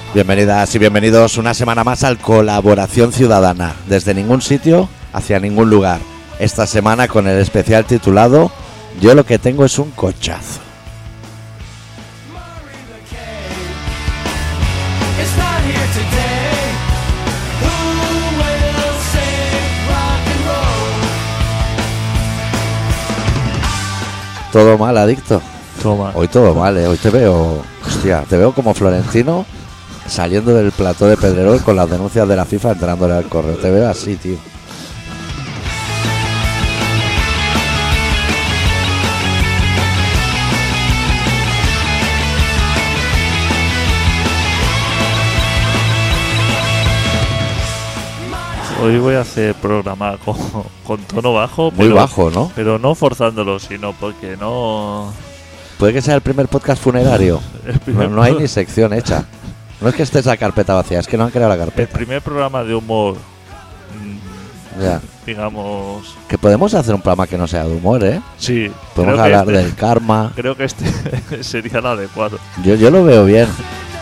Bienvenidas y bienvenidos una semana más al Colaboración Ciudadana, desde ningún sitio hacia ningún lugar. Esta semana con el especial titulado Yo lo que tengo es un cochazo. ¿Todo mal, adicto? Todo mal. Hoy todo mal, Hoy te veo, te veo como Florentino saliendo del plató de Pedrerol con las denuncias de la FIFA entrándole al correo. Te veo así, tío. Hoy voy a hacer programa con tono bajo. Muy bajo, ¿no? Pero no forzándolo, sino porque no... Puede que sea el primer podcast funerario. No hay ni sección hecha. No es que estés la carpeta vacía, es que no han creado la El carpeta. primer programa de humor, Ya. digamos... Que podemos hacer un programa que no sea de humor, ¿eh? Sí. Podemos creo que hablar del karma. Creo que este sería el adecuado. Yo lo veo bien.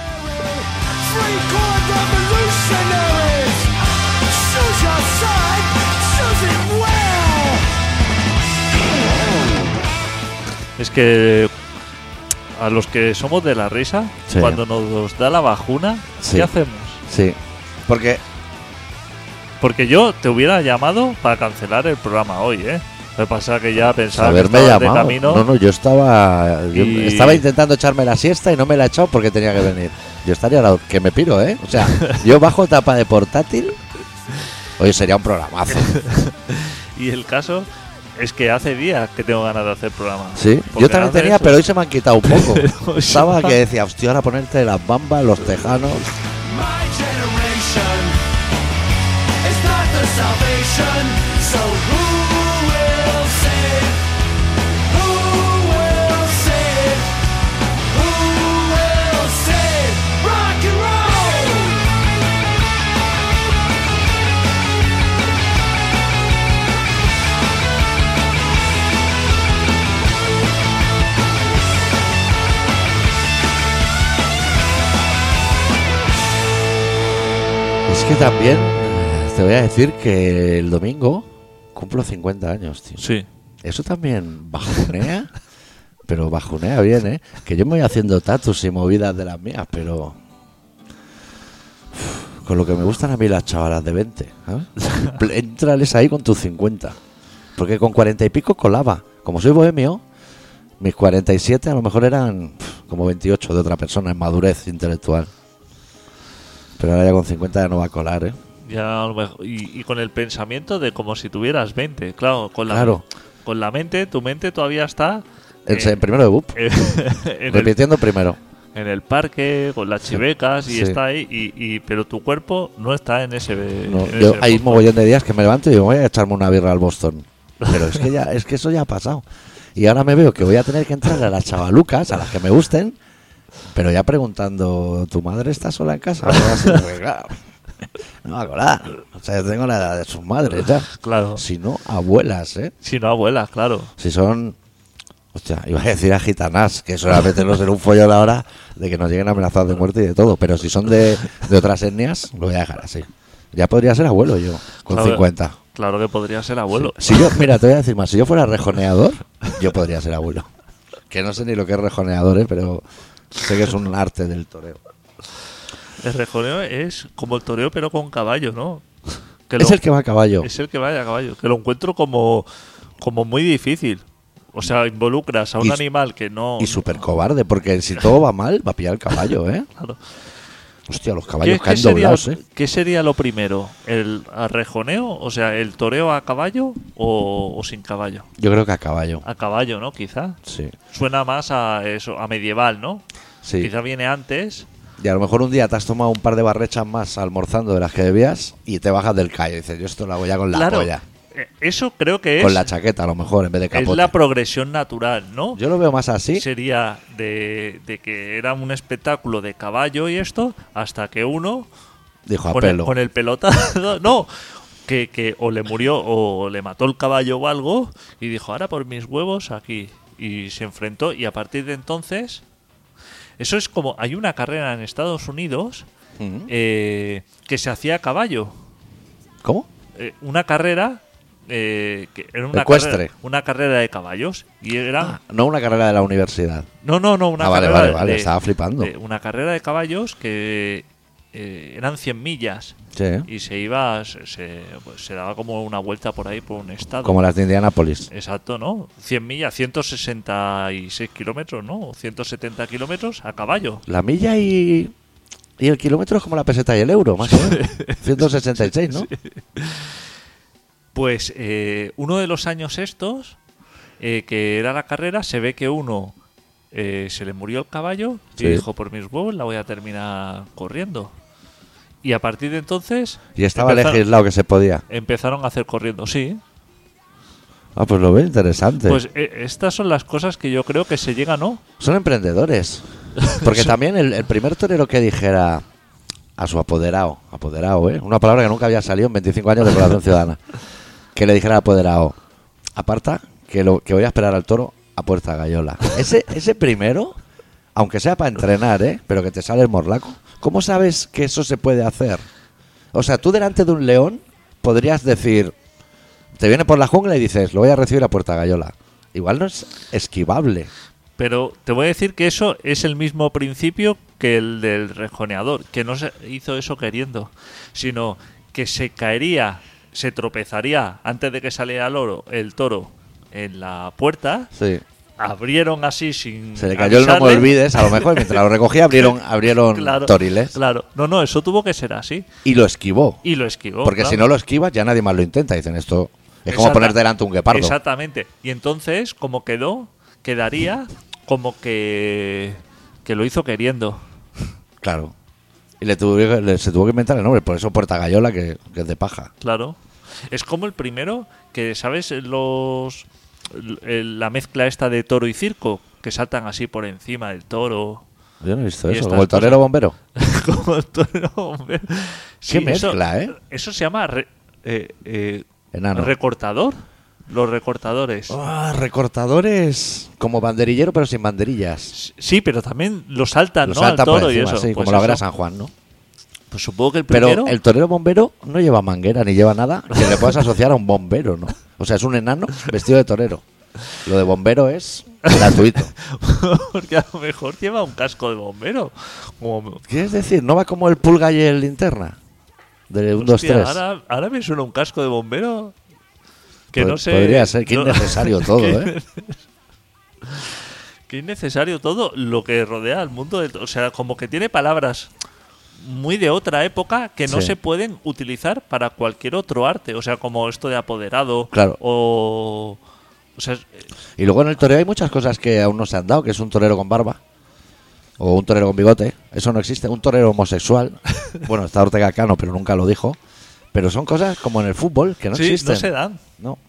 Es que a los que somos de la risa, Sí. cuando nos da la bajuna, Sí. ¿qué hacemos? Sí. Porque Porque yo te hubiera llamado para cancelar el programa hoy, ¿eh? Lo que pasa es que ya pensaba que haberme estabas de llamado. camino. No, yo Y- estaba intentando echarme la siesta y no me la he echado porque tenía que venir. Yo estaría que me piro, ¿eh? O sea, yo bajo tapa de portátil. Hoy sería un programazo. Y el caso es que hace días que tengo ganas de hacer programa. Sí, Porque yo también antes- tenía, pero hoy se me han quitado un poco. Pero Estaba se que decía, hostia, ahora ponerte las bambas, los tejanos. My generation is not the salvation. So who will save? Who will save? Who will save rock and roll? Es que también te voy a decir que el domingo cumplo 50 años, tío. Sí. Eso también bajonea, pero bajonea bien, ¿eh? Que yo me voy haciendo tatus y movidas de las mías, pero... con lo que me gustan a mí las chavalas de 20, ¿sabes? Éntrales ahí con tus 50. Porque con 40 y pico colaba. Como soy bohemio, mis 47 a lo mejor eran como 28 de otra persona en madurez intelectual. Pero ahora ya con 50 ya no va a colar, ¿eh? Ya a lo mejor- y con el pensamiento de como si tuvieras 20. Claro, Claro. Con la mente, tu mente todavía está En primero de BUP, en, repitiendo primero. en el parque, con las chivecas, y sí. está ahí, pero tu cuerpo no está en ese... No, en yo ese hay un punto. mogollón de días que me levanto y digo, voy a echarme una birra al Boston. Pero es que eso ya ha pasado. Y ahora me veo que voy a tener que entrar a las chavalucas, a las que me gusten, pero ya preguntando, ¿tu madre está sola en casa? Algo así, porque, claro, no va a colar. O sea, yo tengo la edad de sus madres ya. Claro. Si no, abuelas, ¿eh? Si no, abuelas, claro. Si son... Hostia, iba a decir a gitanas, que eso era meternos en un follón ahora de que nos lleguen amenazados de muerte y de todo. Pero si son de otras etnias, lo voy a dejar así. Ya podría ser abuelo yo, con Claro. 50. Claro que podría ser abuelo. Si yo, mira, te voy a decir más, si yo fuera rejoneador, yo podría ser abuelo. Que no sé ni lo que es rejoneador, pero sé que es un arte del toreo. El rejoneo es como el toreo, pero con caballo, ¿no? Es el que va a caballo. Es el que vaya a caballo. Que lo encuentro como muy difícil. O sea, involucras a un Y- animal que no... Y súper cobarde, porque si todo va mal, va a pillar el caballo, ¿eh? Claro. Hostia, los caballos ¿Qué caen sería, doblados, ¿eh? ¿Qué sería lo primero? ¿El rejoneo? O sea, ¿el toreo a caballo o sin caballo? Yo creo que a caballo. A caballo, ¿no? Quizá. Sí. Suena más a eso, a medieval, ¿no? Sí. Quizá viene antes. Y a lo mejor un día te has tomado un par de barrechas más almorzando de las que debías y te bajas del callo y dices, yo esto lo hago ya con la Claro. polla. Eso creo que Con es, la chaqueta, a lo mejor, en vez de es capote. la progresión natural, ¿no? Yo lo veo más así. Sería de que era un espectáculo de caballo y esto, hasta que uno, Dijo a con pelo. el pelotazo, no, que o le murió o le mató el caballo o algo, y dijo, ahora por mis huevos aquí. Y se enfrentó, y a partir de entonces, eso es como, hay una carrera en Estados Unidos Ujú. que se hacía a caballo. ¿Cómo? Una carrera que era Ecuestre. una carrera de caballos y era No una carrera de la universidad. no una Vale, carrera vale, estaba flipando. una carrera de caballos que eran 100 millas Sí, y se iba pues, se daba como una vuelta por ahí por un estado. como las de Indianápolis. Exacto, ¿no? 100 millas, 166 kilómetros, ¿no? 170 kilómetros a caballo. La milla y el kilómetro es como la peseta y el euro, más o menos. 166, ¿no? Pues uno de los años estos, que era la carrera, se ve que uno se le murió el caballo y Sí. dijo, por mis huevos la voy a terminar corriendo. Y a partir de entonces Y estaba empezaron- legislado que se podía. empezaron a hacer corriendo, sí. Ah, pues lo veo interesante. Pues estas son las cosas que yo creo que se llegan, ¿no? Son emprendedores. Porque también el primer torero que dijera a su apoderado, una palabra que nunca había salido en 25 años de Colaboración Ciudadana, que le dijera al apoderado, aparta, que voy a esperar al toro a Puerta Gallola. Ese primero, aunque sea para entrenar, pero que te sale el morlaco, ¿cómo sabes que eso se puede hacer? O sea, tú delante de un león podrías decir, te viene por la jungla y dices, lo voy a recibir a Puerta Gallola. Igual no es esquivable. Pero te voy a decir que eso es el mismo principio que el del rejoneador, que no se hizo eso queriendo, sino que se caería, se tropezaría antes de que saliera el toro en la puerta, Sí. abrieron así sin Se le cayó el no me avisarle. olvides, a lo mejor mientras lo recogía abrieron Claro, toriles Claro. No, eso tuvo que ser así. y lo esquivó. Y lo esquivó. Porque claro. si no lo esquivas ya nadie más lo intenta. Dicen esto es como Exacta- poner delante un guepardo. Exactamente. Y entonces, como quedaría como que lo hizo queriendo. Claro. Y se tuvo que inventar el nombre. Por eso Puerta Gallola, que es de paja. Claro. Es como el primero que, ¿sabes? La mezcla esta de toro y circo, que saltan así por encima del toro. Yo no he visto Y eso. estas Como el torero cosas. bombero. Como el toro, hombre. Sí, Qué mezcla, Eso se llama Enano. recortador. Los recortadores. Ah, recortadores como banderillero, pero sin banderillas. Sí, pero también lo saltan, Lo ¿no? salta Al por toro y encima, eso. sí, Pues como la eso. vera San Juan, ¿no? Pues supongo que el Pero primero. el torero bombero no lleva manguera ni lleva nada que le puedas asociar a un bombero, ¿no? O sea, es un enano vestido de torero. Lo de bombero es gratuito. Porque a lo mejor lleva un casco de bombero. Como, ¿Quieres decir? ¿No va como el pulga y el linterna? De 1, 2, hostia, 3. ahora me suena un casco de bombero. Que no sé. Podría ser, qué no- innecesario todo, ¿eh? Qué innecesario todo lo que rodea al mundo. O sea, como que tiene palabras muy de otra época que no Sí. se pueden utilizar para cualquier otro arte. O sea, como esto de apoderado. Claro. O sea, Y luego en el toreo hay muchas cosas que aún no se han dado, que es un torero con barba. O un torero con bigote. Eso no existe. Un torero homosexual. Bueno, está Ortega Cano, pero nunca lo dijo. Pero son cosas como en el fútbol que no sí, existen. no se dan. No.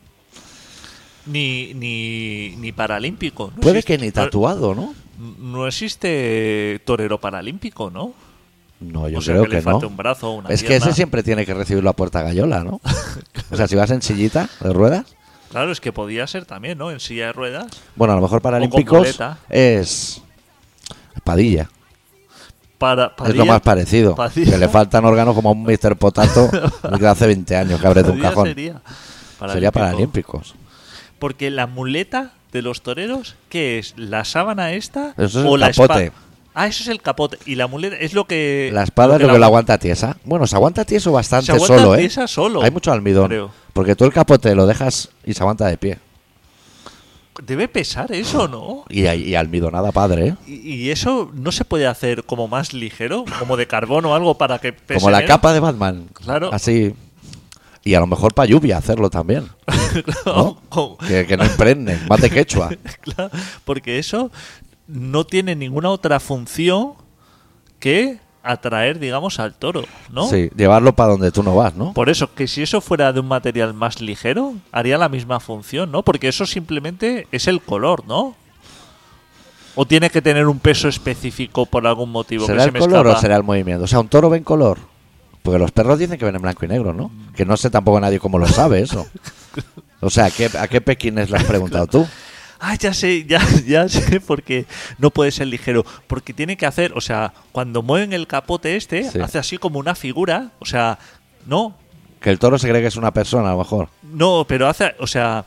Ni paralímpico. No Puede existe- que ni tatuado, ¿no? No existe torero paralímpico, ¿no? No, yo o sea, creo que le que falte no. un brazo o una Es que pierna. ese siempre tiene que recibirlo a Puerta Gallola, ¿no? O sea, si vas en sillita de ruedas. Claro, es que podía ser también, ¿no? En silla de ruedas. Bueno, a lo mejor con paralímpicos muleta. es Padilla. Para Es lo más parecido. Padilla. Que le faltan órganos como a un Mr. Potato de hace 20 años que abre de un Padilla cajón. sería Sería paralímpicos. Porque la muleta de los toreros, ¿qué es? ¿La sábana esta? Eso es o el la capote. espada? Ah, eso es el capote. Y la muleta es lo que. La espada es lo que la lo aguanta tiesa. Bueno, se aguanta tieso bastante Se aguanta solo, ¿eh? tiesa solo, Hay mucho almidón. creo. Porque tú el capote lo dejas y se aguanta de pie. Debe pesar eso, ¿no? Y almidonada padre, ¿eh? Y eso no se puede hacer como más ligero, como de carbón o algo para que pese Como la menos? capa de Batman. Claro. Así. Y a lo mejor para lluvia hacerlo también. ¿No? Como- Que no impregne. Más de quechua. Claro, porque eso no tiene ninguna otra función que atraer, digamos, al toro, ¿no? Sí, llevarlo para donde tú no vas, ¿no? Por eso, que si eso fuera de un material más ligero, haría la misma función, ¿no? Porque eso simplemente es el color, ¿no? ¿O tiene que tener un peso específico por algún motivo? ¿Será que se el me color escapa? o será el movimiento? O sea, un toro ve en color. Porque los perros dicen que ven en blanco y negro, ¿no? Que no sé tampoco nadie cómo lo sabe eso. O sea, ¿a qué pequines le has preguntado tú? Ah, ya sé, ya sé, porque no puede ser ligero. Porque tiene que hacer, o sea, cuando mueven el capote Sí. hace así como una figura, o sea, no, Que el toro se cree que es una persona, a lo mejor. no, pero hace, o sea,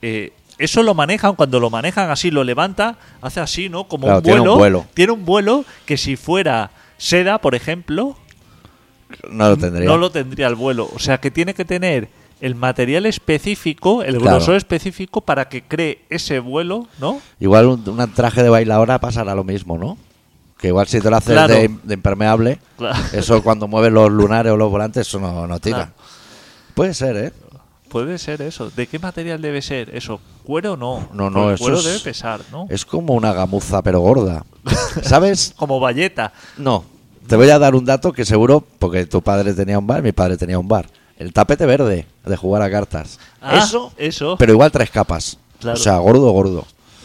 eso lo manejan, cuando lo manejan así, lo levanta, hace así, ¿no? Como Claro, un tiene vuelo. un vuelo. Tiene un vuelo que si fuera seda, por ejemplo, No lo tendría. no lo tendría el vuelo. O sea, que tiene que tener el material específico, el Claro. grosor específico para que cree ese vuelo, ¿no? Igual un traje de bailadora pasará lo mismo, ¿no? Que igual si te lo haces Claro. de impermeable, Claro. eso cuando mueves los lunares o los volantes, eso no tira. Claro. Puede ser, ¿eh? Puede ser eso. ¿De qué material debe ser eso? ¿Cuero no? No, Pues el eso cuero es- debe pesar, ¿no? Es como una gamuza, pero gorda. ¿Sabes? Como valleta. No. Te voy a dar un dato que seguro, porque tu padre tenía un bar y mi padre tenía un bar. El tapete verde de jugar a cartas. Ah, Eso, eso. pero igual 3 capas. Claro. O sea, gordo.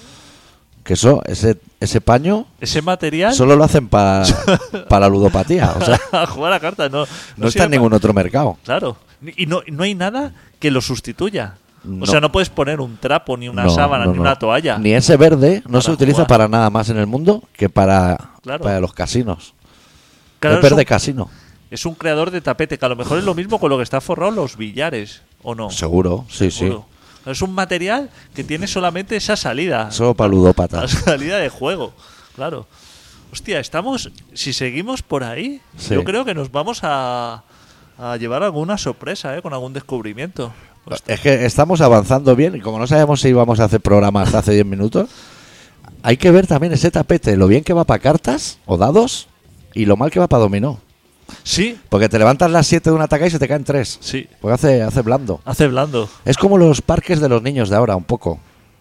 Que eso, ese paño, Ese material solo lo hacen para la ludopatía. O sea, a jugar a cartas no no está sirve en ningún otro mercado. Claro. Y no hay nada que lo sustituya. No. O sea, no puedes poner un trapo, ni una No, sábana, no, ni no. una toalla. Ni ese verde no Para se utiliza jugar. para nada más en el mundo que para Claro. los casinos. Claro, es verde casino. es un creador de tapete, que a lo mejor es lo mismo con lo que está forrado los billares, ¿o no? Seguro, sí, Seguro. Es un material que tiene solamente esa salida. sí. Solo para La ludópatas. salida de juego, claro. Hostia, si seguimos por ahí, Sí. yo creo que nos vamos a llevar alguna sorpresa, con algún descubrimiento. Hostia, Es que estamos avanzando bien y como no sabemos si vamos a hacer programas hace 10 minutos, hay que ver también ese tapete, lo bien que va para cartas o dados y lo mal que va para dominó. sí, Porque te levantas las 7 de un ataque y se te caen 3. sí. Porque hace blando. Hace blando. Es como los parques de los niños de ahora, un poco.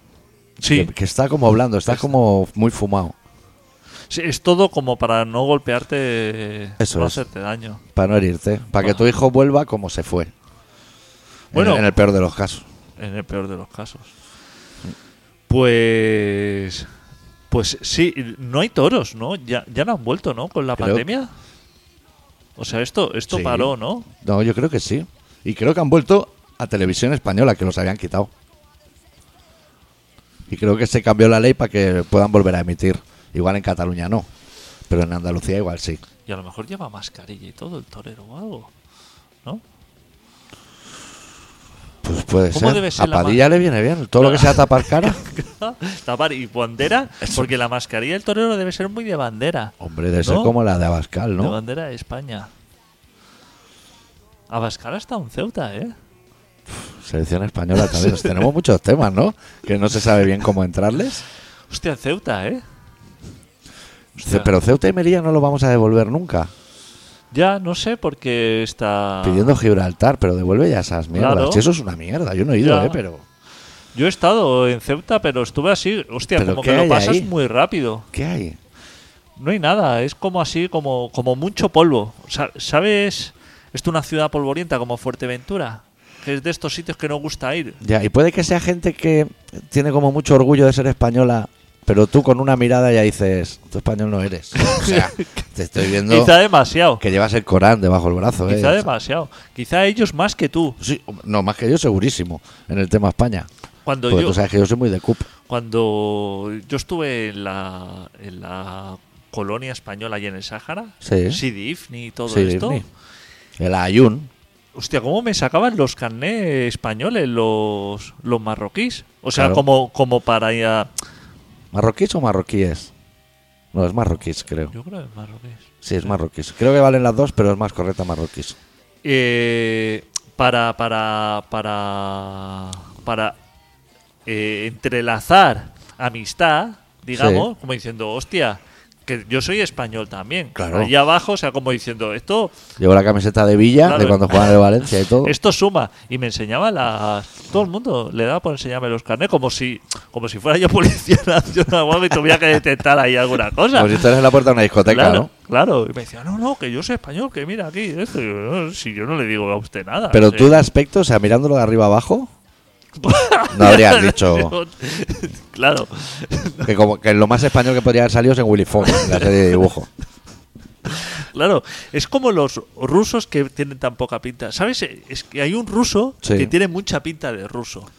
Sí, Que está como blando, está como muy fumado. sí, es todo como para no golpearte, Eso no es. hacerte daño. Para no herirte. Para que tu hijo vuelva como se fue. Bueno. En el peor de los casos. En el peor de los casos. Pues sí, no hay toros, ¿no? Ya no han vuelto, ¿no? Con la Creo- pandemia. O sea, esto Sí. paró, ¿no? No, yo creo que sí. Y creo que han vuelto a Televisión Española, que los habían quitado. Y creo que se cambió la ley para que puedan volver a emitir. Igual en Cataluña no. Pero en Andalucía igual sí. Y a lo mejor lleva mascarilla y todo el torero o algo, ¿no? Pues puede ¿Cómo ser. debe ser A la Padilla le viene bien. Todo lo que sea tapar cara. Tapar y bandera, porque la mascarilla del torero debe ser muy de bandera. Hombre, debe ser ¿No? como la de Abascal, De ¿no? bandera de España. Abascal está un Ceuta, ¿eh? Selección española también. Tenemos muchos temas, ¿no? Que no se sabe bien cómo entrarles. Hostia, en Ceuta, ¿eh? Hostia. Pero Ceuta y Melilla no lo vamos a devolver nunca. Ya, no sé, porque está... Pidiendo Gibraltar, pero devuelve ya esas mierdas. Claro. Si eso es una mierda. Yo no he ido, Ya. pero... Yo he estado en Ceuta, pero estuve así, hostia, ¿Pero como qué que lo hay pasas ahí? muy rápido. ¿Qué hay? No hay nada, es como así, como mucho polvo. ¿Sabes? Esto es una ciudad polvorienta como Fuerteventura, que es de estos sitios que no gusta ir. Ya, y puede que sea gente que tiene como mucho orgullo de ser española, pero tú con una mirada ya dices, tú español no eres. O sea, te estoy viendo Quizá demasiado. que llevas el Corán debajo del brazo. Quizá O sea, demasiado. Quizá ellos más que tú. sí, no, más que yo segurísimo en el tema España. Cuando Porque yo tú sabes que yo soy muy de CUP. cuando yo estuve en la colonia española y en el Sáhara, Sí. Sidi Ifni y todo Sí, esto. Disney. El Ayun. Hostia, ¿cómo me sacaban los carnés españoles los marroquíes? O sea, Claro. como para ir a... ¿Marroquíes o marroquíes? No, es marroquíes, creo. Yo creo que es marroquíes. Sí, es marroquíes. Creo que valen las dos, pero es más correcta marroquíes. Para entrelazar amistad, digamos, Sí. como diciendo, hostia, que yo soy español también. Claro. Allí abajo, o sea, como diciendo, esto Llevo la camiseta de Villa, Claro. de cuando jugaban en el Valencia y todo. suma. Y me enseñaba todo el mundo le daba por enseñarme los carnés como si fuera yo policía nacional o algo y tuviera que detectar ahí alguna cosa. Como si estuvieras en la puerta de una discoteca, Claro, ¿no? claro. Y me decía, no, que yo soy español, que mira aquí, esto. Y yo, no, si yo no le digo a usted nada. Pero Sí. tú de aspecto, o sea, mirándolo de arriba abajo, no habrías dicho Claro. que como que lo más español que podría haber salido es en Willy Fogg, en la serie de dibujo. Claro, es como los rusos que tienen tan poca pinta. ¿Sabes? Es que hay un ruso Sí. que tiene mucha pinta de ruso.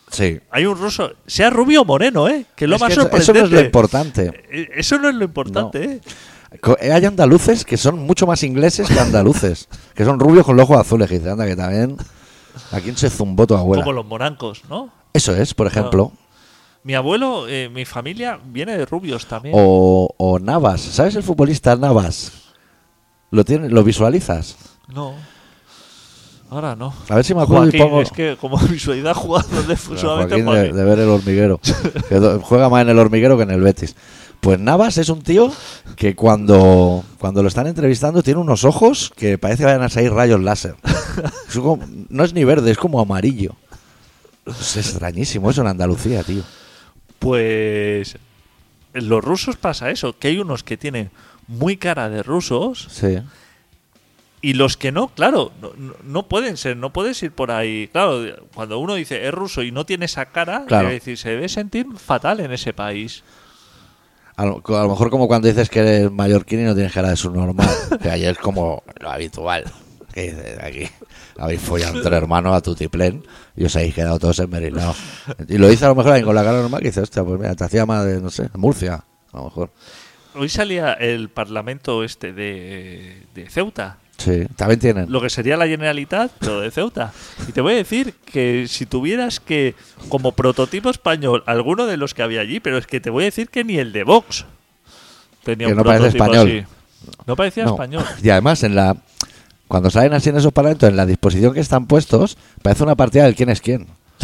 Sí. Hay un ruso, sea rubio o moreno, que es lo Es más que eso sorprendente. no es lo importante. Eso no es lo importante, Hay andaluces que son mucho más ingleses que andaluces. Que son rubios con los ojos azules. Que dice, anda, que también... ¿A quién se zumbó tu abuela? Como los morancos, ¿no? Eso es, por ejemplo. Mi abuelo, mi familia viene de rubios también. O Navas. ¿Sabes el futbolista Navas? ¿Lo visualizas? No. Ahora no. A ver si me acuerdo Joaquín, y pongo... es que como visualidad jugando de solamente Joaquín de ver el hormiguero. Juega más en el hormiguero que en el Betis. Pues Navas es un tío que cuando lo están entrevistando tiene unos ojos que parece que vayan a salir rayos láser. No es ni verde, es como amarillo. Es extrañísimo eso en Andalucía, tío. Pues en los rusos pasa eso, que hay unos que tienen muy cara de rusos Sí. y los que no, claro, no pueden ser, no puedes ir por ahí. Claro, cuando uno dice es ruso y no tiene esa cara, Claro. es decir, se debe sentir fatal en ese país. A lo mejor como cuando dices que eres mallorquín y no tienes cara de subnormal. Que ahí es como lo habitual. Que dices, aquí habéis follado entre hermanos a tutiplén y os habéis quedado todos enmerilados. Y lo dice a lo mejor alguien con la cara normal que dice, hostia, pues mira, te hacía más de, no sé, Murcia, a lo mejor. Hoy salía el parlamento de Ceuta, Sí, también tienen. lo que sería la Generalitat, pero de Ceuta. Y te voy a decir que si tuvieras que, como prototipo español, alguno de los que había allí, pero es que te voy a decir que ni el de Vox tenía Que un no parece prototipo español. así. No parecía No. español. Y además, cuando salen así en esos parlamentos, en la disposición que están puestos, parece una partida del quién es quién.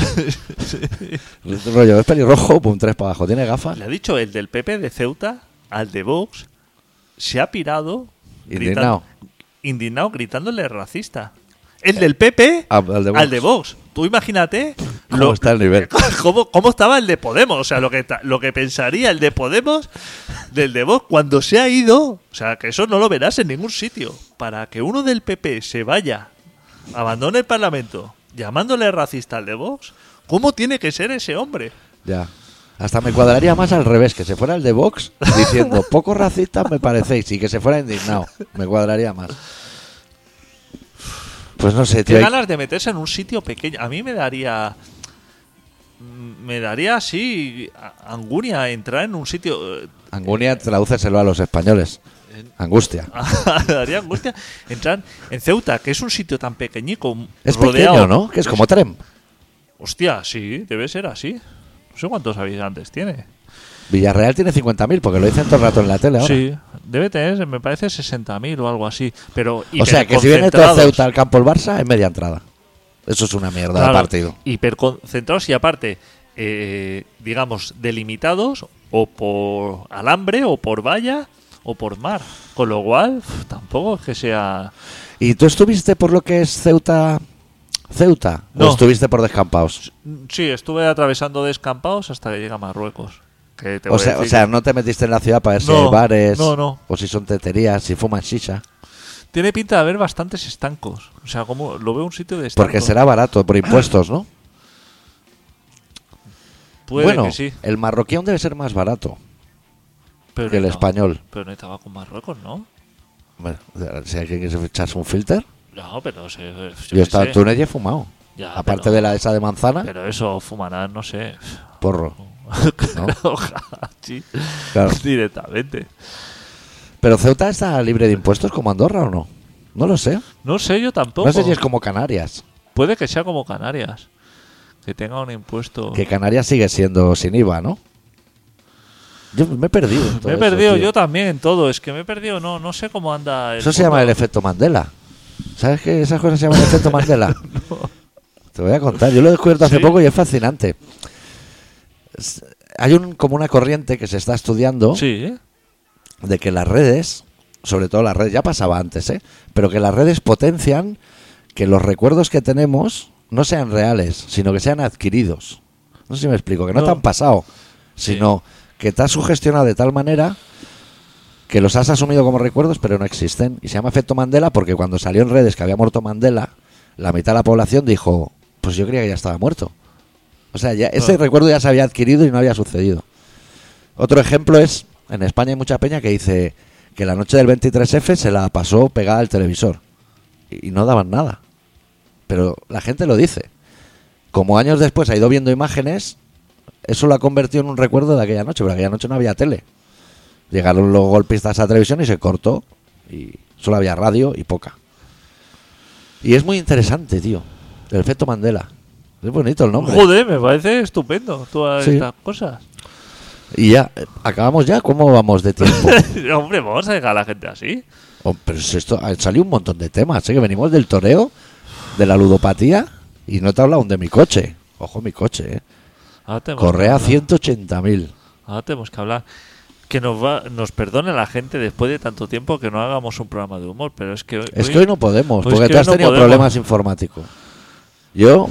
Rollo, es pelirrojo, pum, 3 para abajo. ¿Tiene gafas? Le ha dicho el del PP de Ceuta al de Vox, se ha pirado Indignado. gritándole racista. El del PP Al de Vox. Vox. Tú imagínate ¿Cómo está el nivel? cómo estaba el de Podemos. O sea, lo que pensaría el de Podemos del de Vox cuando se ha ido. O sea, que eso no lo verás en ningún sitio. Para que uno del PP se vaya, abandone el Parlamento, llamándole racista al de Vox, ¿cómo tiene que ser ese hombre? Ya. Hasta me cuadraría más al revés, que se fuera el de Vox diciendo, poco racistas me parecéis, y que se fuera indignado. Me cuadraría más. Pues no sé, Qué tío. ganas de meterse en un sitio pequeño. A mí me daría así angunia entrar en un sitio. Angunia, tradúceselo a los españoles. Angustia. Me daría angustia entrar en Ceuta, que es un sitio tan pequeñico. Es rodeado. pequeño, ¿no? Que es como Trem. Hostia, sí, debe ser así. No sé cuántos habitantes tiene. Villarreal tiene 50.000, porque lo dicen todo el rato en la tele ahora. Sí, debe tener, me parece, 60.000 o algo así. Pero O sea, que si viene de hiperconcentrados. Ceuta al campo el Barça, es media entrada. Eso es una mierda de Claro, partido. hiperconcentrados y aparte, digamos, delimitados o por alambre o por valla o por mar. Con lo cual, tampoco es que sea... ¿Y tú estuviste por lo que es Ceuta? No. ¿O estuviste por descampados? Sí, estuve atravesando descampados hasta que llega a Marruecos. Que te O voy a sea, decir no te metiste en la ciudad para ver si No, hay bares, no. o si son teterías, si fuman shisha. tiene pinta de haber bastantes estancos. O sea, como lo veo un sitio de estancos. Porque será barato, por impuestos, ¿no? Puede Bueno, que sí. el marroquí aún debe ser más barato Pero que el no, español. Pero no hay tabaco en Marruecos, ¿no? Bueno, si hay que echarse un filter. No, pero yo Yo he qué estado sé. en Túnez y he fumado. Ya, Aparte pero- de esa de manzana, Pero eso fumarán, no sé. porro. ¿no? Ojalá, sí. Claro. Directamente. Pero Ceuta está libre de impuestos como Andorra o no. No lo sé. No sé, yo tampoco. No sé si es como Canarias. Puede que sea como Canarias. Que tenga un impuesto. Que Canarias sigue siendo sin IVA, ¿no? Yo me he perdido. en todo Me he eso, perdido tío. yo también en todo. Es que me he perdido, no sé cómo anda. Eso se llama el efecto Mandela. ¿Sabes que esas cosas se llaman el efecto Mandela? Te voy a contar. Yo lo he descubierto hace ¿Sí? poco y es fascinante. Hay como una corriente que se está estudiando Sí, ¿eh? de que las redes, sobre todo las redes, ya pasaba antes, pero que las redes potencian que los recuerdos que tenemos no sean reales, sino que sean adquiridos. No sé si me explico, que no No. te han pasado, sino que te has sugestionado de tal manera que los has asumido como recuerdos, pero no existen. Y se llama efecto Mandela porque cuando salió en redes que había muerto Mandela, la mitad de la población dijo, pues yo creía que ya estaba muerto. O sea, ya, ese recuerdo ya se había adquirido y no había sucedido. Otro ejemplo es, en España hay mucha peña que dice que la noche del 23F se la pasó pegada al televisor y no daban nada. Pero la gente lo dice. como años después ha ido viendo imágenes, eso lo ha convertido en un recuerdo de aquella noche, pero aquella noche no había tele. Llegaron los golpistas a televisión y se cortó, y solo había radio y poca. Y es muy interesante, tío, el efecto Mandela. Es bonito el nombre. Joder, me parece estupendo todas Sí. estas cosas. Y ya, acabamos ya, ¿cómo vamos de tiempo? Hombre, vamos a dejar a la gente así. Oh, pero si esto ha salido un montón de temas, ¿eh? Que venimos del toreo, de la ludopatía, y no te he hablado aún de mi coche. Ojo, mi coche, ¿eh? Ahora tenemos Correa que hablar. 180.000. Ahora tenemos que hablar. Que nos perdone la gente después de tanto tiempo que no hagamos un programa de humor, pero es que Es que hoy no podemos, pues porque que tú has hoy no tenido podemos. problemas informáticos. Yo,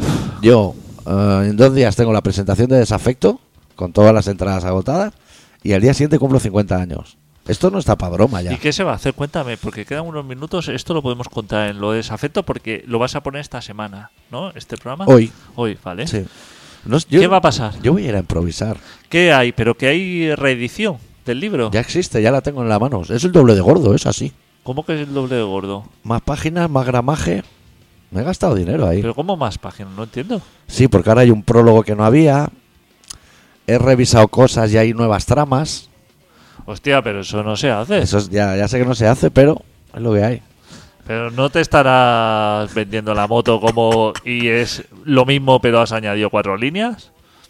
en 2 días tengo la presentación de Desafecto, con todas las entradas agotadas, y al día siguiente cumplo 50 años. Esto no está para broma ya. ¿Y qué se va a hacer? Cuéntame, porque quedan unos minutos. Esto lo podemos contar en lo de Desafecto porque lo vas a poner esta semana, ¿no? Este programa. Hoy, Hoy, ¿vale? sí. No, ¿Qué va a pasar? Yo voy a ir a improvisar. ¿Qué hay? ¿Pero que hay reedición del libro? Ya existe, ya la tengo en la mano. Es el doble de gordo, es así. ¿Cómo que es el doble de gordo? Más páginas, más gramaje. Me he gastado dinero ahí. ¿Pero cómo más páginas? No entiendo. Sí, porque ahora hay un prólogo que no había. He revisado cosas y hay nuevas tramas. Hostia, pero eso no se hace. Eso ya sé que no se hace, pero es lo que hay. Pero no te estarás vendiendo la moto como y es lo mismo pero has añadido 4 líneas.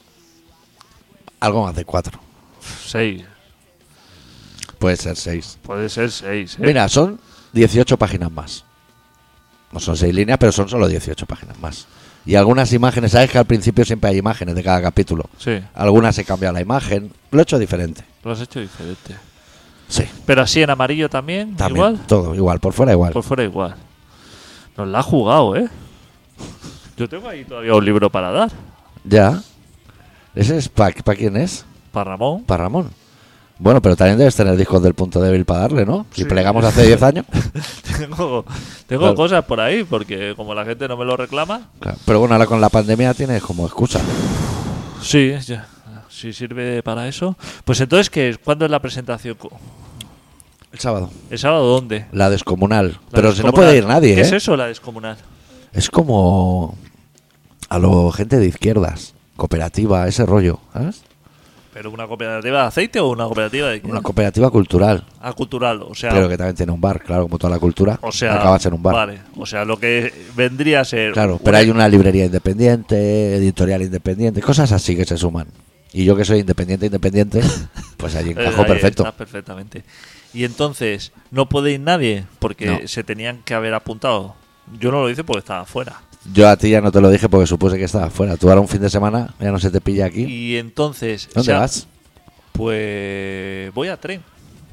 Algo más de 4. 6. Puede ser 6. Puede ser 6. Mira, son 18 páginas más. No son 6 líneas, pero son solo 18 páginas más. Y algunas imágenes, sabes que al principio siempre hay imágenes de cada capítulo. Sí, Algunas se cambia la imagen. Lo he hecho diferente. lo has hecho diferente. Sí, Pero así en amarillo también, también. igual. Todo igual, por fuera igual. Por fuera igual. Nos la ha jugado, ¿eh? Yo tengo ahí todavía un libro para dar. Ya. ¿Ese es para quién es? Para Ramón. Para Ramón. Bueno, pero también debes tener discos del Punto Débil para darle, ¿no? Si Sí. plegamos hace 10 años. tengo Claro. cosas por ahí, porque como la gente no me lo reclama. Claro. Pero bueno, ahora con la pandemia tienes como excusa. Sí, ya. Si sirve para eso. Pues entonces, ¿cuándo es la presentación? El sábado. ¿El sábado dónde? La descomunal. La pero si no descomunal. puede ir nadie, ¿Qué ¿eh? es eso, la descomunal? Es como a lo gente de izquierdas, cooperativa, ese rollo, ¿sabes? ¿Pero una cooperativa de aceite o una cooperativa de qué? Una cooperativa cultural, cultural, o sea... pero que también tiene un bar, claro, como toda la cultura. o sea, acabas en un bar. Vale, o sea, lo que vendría a ser... Claro, pero hay una librería independiente, editorial independiente, cosas así que se suman. Y yo que soy independiente, pues allí encajo ahí perfecto. está perfectamente. Y entonces, ¿no puede ir nadie? Porque No. se tenían que haber apuntado. Yo no lo hice porque estaba fuera. Yo a ti ya no te lo dije porque supuse que estabas fuera. Tú ahora un fin de semana ya no se te pilla aquí. Y entonces... ¿Dónde o sea, vas? Pues... voy a tren.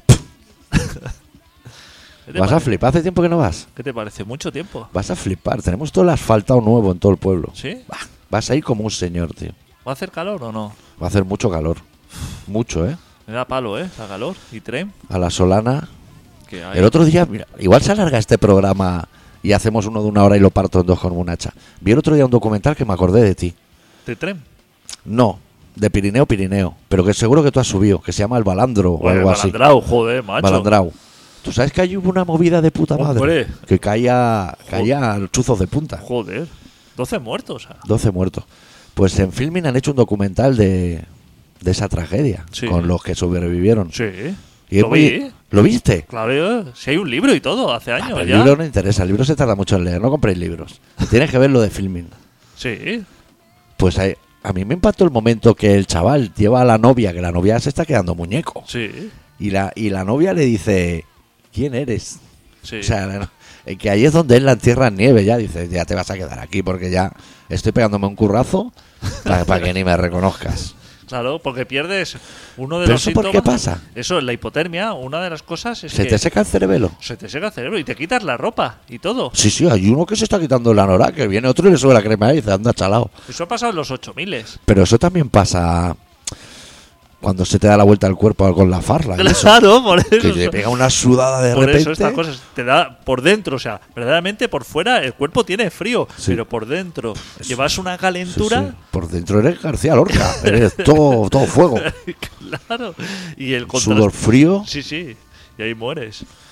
¿Qué te ¿Vas a parece? flipar? ¿Hace tiempo que no vas? ¿Qué te parece? Mucho tiempo. Vas a flipar. Tenemos todo el asfaltado nuevo en todo el pueblo. ¿Sí? Bah, vas a ir como un señor, tío. ¿Va a hacer calor o no? Va a hacer mucho calor. Mucho, ¿eh? Me da palo, ¿eh? La calor. ¿Y tren? A la Solana. Que hay. El otro día, mira, igual se alarga este programa y hacemos uno de 1 hora y lo parto en 2 con un hacha. Vi el otro día un documental que me acordé de ti. ¿De tren? No, de Pirineo, pero que seguro que tú has subido, que se llama El Balandro o Joder, algo así. Balandrau, joder, macho. Balandrau. ¿Tú sabes que allí hubo una movida de puta madre? Hombre. Que caía chuzos de punta. Joder. 12 muertos. 12 muertos. Pues en Filmin han hecho un documental de esa tragedia, Sí. con los que sobrevivieron. Sí. Y es Lo muy- vi. ¿Lo viste? Claro, si hay un libro y todo, hace Ah, años pero el ya. libro no interesa, el libro se tarda mucho en leer, no compréis libros. Tienes que ver lo de Filmin. Sí. Pues a mí me impactó el momento que el chaval lleva a la novia, que la novia se está quedando muñeco. Sí. Y la novia le dice, ¿quién eres? Sí. O sea, que ahí es donde él la entierra en nieve, ya dice, ya te vas a quedar aquí porque ya estoy pegándome un currazo para que ni me reconozcas. Claro, porque pierdes uno de ¿Pero los eso por síntomas. qué pasa? Eso, la hipotermia, una de las cosas es Se que te seca el cerebelo. se te seca el cerebro y te quitas la ropa y todo. Sí, hay uno que se está quitando la nora, que viene otro y le sube la crema y dice, anda, chalao. Eso ha pasado en los 8000. Pero eso también pasa cuando se te da la vuelta al cuerpo con la farla. y eso. Claro, por eso. Que te pega una sudada de Por repente. eso estas cosas te da por dentro, o sea, verdaderamente por fuera el cuerpo tiene frío, Sí. pero por dentro llevas una Sí, calentura. sí. Por dentro eres García Lorca, eres todo fuego. Claro. Y el Sudor frío. Sí, sí. Y ahí mueres.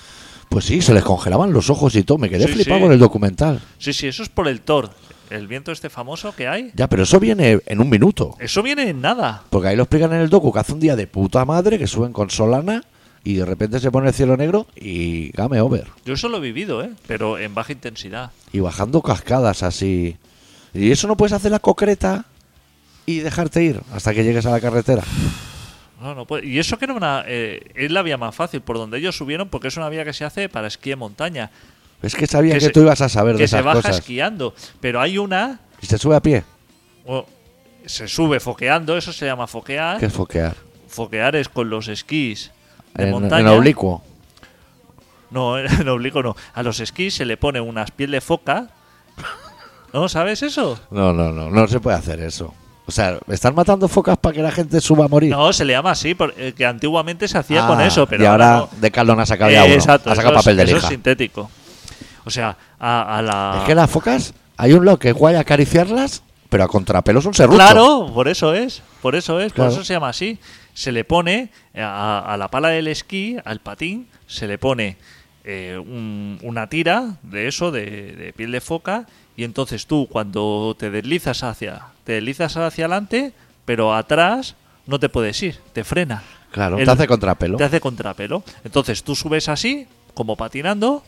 Pues sí, se les congelaban los ojos y todo. Me quedé Sí, flipado sí. con el documental. Sí, sí, eso es por el Thor. El viento este famoso que hay. Ya, pero eso viene en un minuto. Eso viene en nada. Porque ahí lo explican en el docu que hace un día de puta madre que suben con Solana y de repente se pone el cielo negro y game over. Yo eso lo he vivido, pero en baja intensidad. Y bajando cascadas así. Y eso no puedes hacer la concreta y dejarte ir hasta que llegues a la carretera. No, no puede. Y eso que era es la vía más fácil por donde ellos subieron, porque es una vía que se hace para esquí en montaña. Es que sabía que se- tú ibas a saber de Que se esas baja cosas. esquiando. Pero hay una. Y se sube a pie. Se sube foqueando, eso se llama foquear. ¿Qué es foquear? Foquear es con los esquís de En montaña. oblicuo. No, en oblicuo no. A los esquís se le pone unas piel de foca. ¿No sabes eso? No se puede hacer eso. O sea, ¿están matando focas para que la gente suba a morir? No, se le llama así, porque antiguamente se hacía Ah, con eso, pero y ahora no. Decathlon ha sacado ya uno. Exacto, Ha sacado eso papel de eso lija. es sintético. O sea, a la... Es que las focas, hay un lado que es guay acariciarlas, pero a contrapelo son serruchos. Claro, por eso es, por Claro. eso se llama así. Se le pone a la pala del esquí, al patín, se le pone una tira de eso, de piel de foca, y entonces tú cuando te deslizas hacia adelante, pero atrás no te puedes ir, te frena. Claro, El- te hace contrapelo. Te hace contrapelo. Entonces tú subes así, como patinando,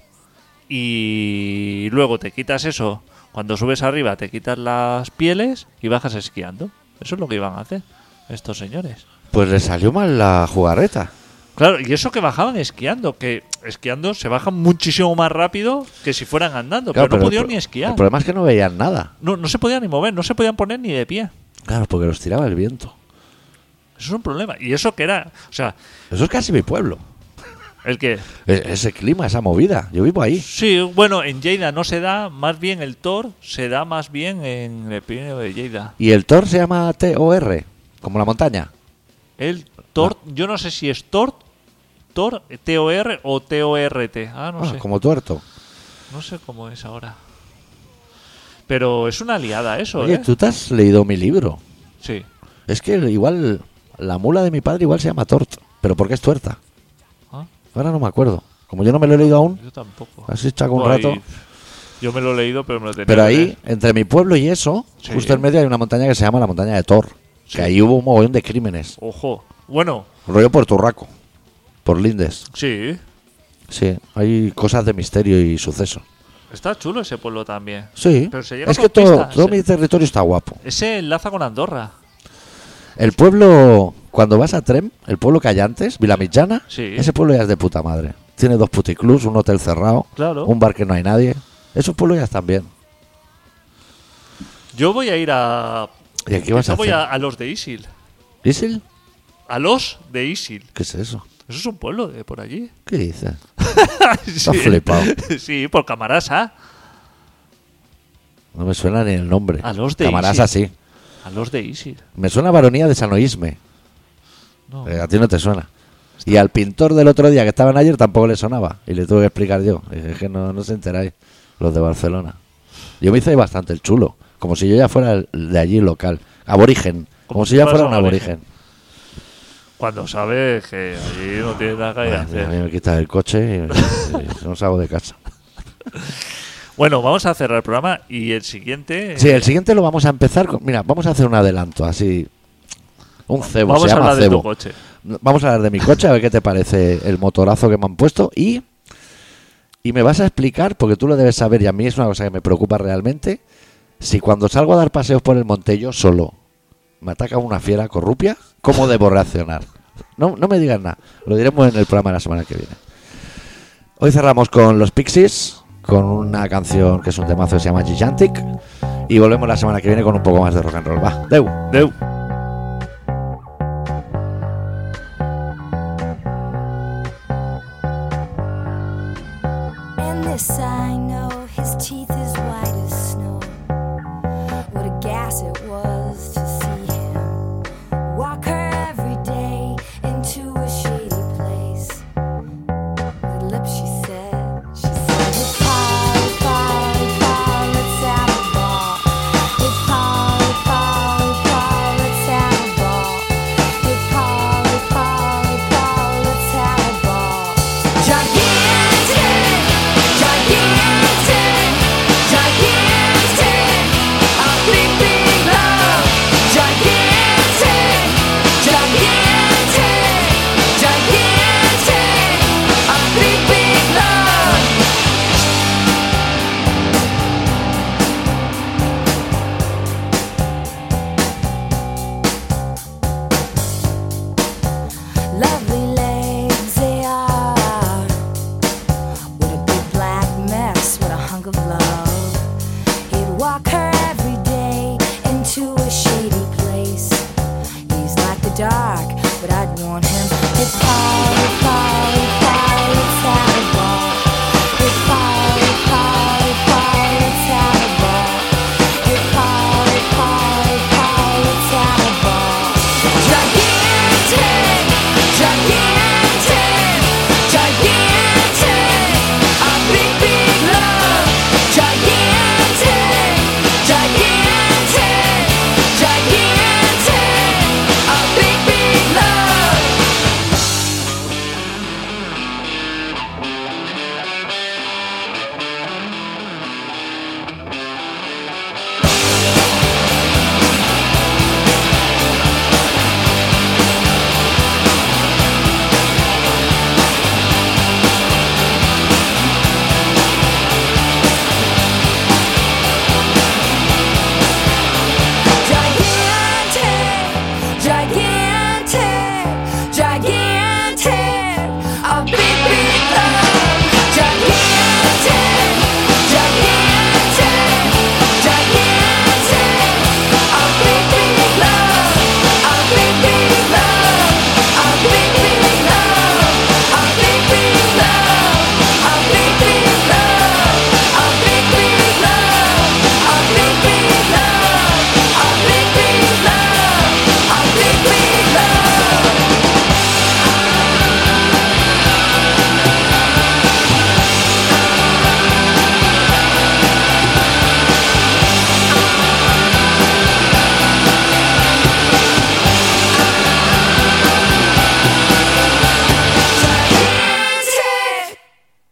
y luego te quitas eso. Cuando subes arriba te quitas las pieles y bajas esquiando. Eso es lo que iban a hacer estos señores. Pues le salió mal la jugarreta. Claro, y eso que bajaban esquiando, que esquiando se bajan muchísimo más rápido que si fueran andando, Claro, pero no el podían pro- ni esquiar. El problema es que no veían nada. No se podían ni mover, no se podían poner ni de pie. Claro, porque los tiraba el viento. Eso es un problema. Y eso que era, o sea, Eso es casi mi pueblo. el que... Ese clima, esa movida. Yo vivo ahí. Sí, bueno, en Lleida no se da, más bien el Thor se da más bien en el Pirineo de Lleida. Y el Thor se llama T-O-R, como la montaña. El Thor, yo no sé si es Thor, T-O-R o T-O-R-T. No sé. Como tuerto. No sé cómo es ahora. Pero es una liada eso, Oye, ¿eh? tú te has leído mi libro. Sí. Es que igual la mula de mi padre igual se llama Tort, pero ¿por qué es tuerta? Ah, Ahora no me acuerdo. Como yo no me lo he leído aún, yo tampoco. así chaco un Bueno, rato. ahí- yo me lo he leído, pero me lo tenía Pero que ahí, leer. entre mi pueblo y eso, Sí. justo en medio hay una montaña que se llama la montaña de Thor. Sí. Que ahí hubo un mogollón de crímenes. Ojo. Bueno, Rollo por Turraco. Por Lindes. sí. Sí, hay cosas de misterio y sucesos. Está chulo ese pueblo también. Sí, Pero se llega es que por todo pistas, mi territorio está guapo. Ese enlaza con Andorra. El pueblo, cuando vas a Trem, el pueblo que hay antes, Vilamitjana, Sí. ese pueblo ya es de puta madre. Tiene 2 puticlubs, un hotel cerrado, Claro. un bar que no hay nadie. Esos pueblos ya están bien. Yo voy a ir a... ¿Y aquí vas a Yo voy hacer? a los de Isil. ¿Isil? A los de Isil. ¿Qué es eso? Eso es un pueblo de por allí. ¿Qué dices? Sí. flipado. Sí, por Camarasa. No me suena ni el nombre. A los de Camarasa Isil. sí. A los de Isil. Me suena a Baronía de Sanoísme. No. A ti no te suena. Y al pintor del otro día que estaban ayer tampoco le sonaba. Y le tuve que explicar yo. Es que no se enteráis los de Barcelona. Yo me hice bastante el chulo. Como si yo ya fuera el de allí local. Aborigen. Como si ya fuera un aborigen. Cuando sabes que allí no tienes nada que Bueno, a hacer. mí me quitas el coche y no salgo de casa. Bueno, vamos a cerrar el programa y el siguiente... Sí, el siguiente lo vamos a empezar con... Mira, vamos a hacer un adelanto así. Un cebo, Vamos se a llama hablar de tu cebo. coche. Vamos a hablar de mi coche, a ver qué te parece el motorazo que me han puesto. Y me vas a explicar, porque tú lo debes saber y a mí es una cosa que me preocupa realmente, si cuando salgo a dar paseos por el monte yo solo me ataca una fiera corrupia, ¿cómo debo reaccionar? No me digas nada, lo diremos en el programa de la semana que viene. Hoy cerramos con los Pixies, con una canción que es un temazo que se llama Gigantic, y volvemos la semana que viene con un poco más de rock and roll. Va, deu. Deu. And this I know, his teeth as white as snow.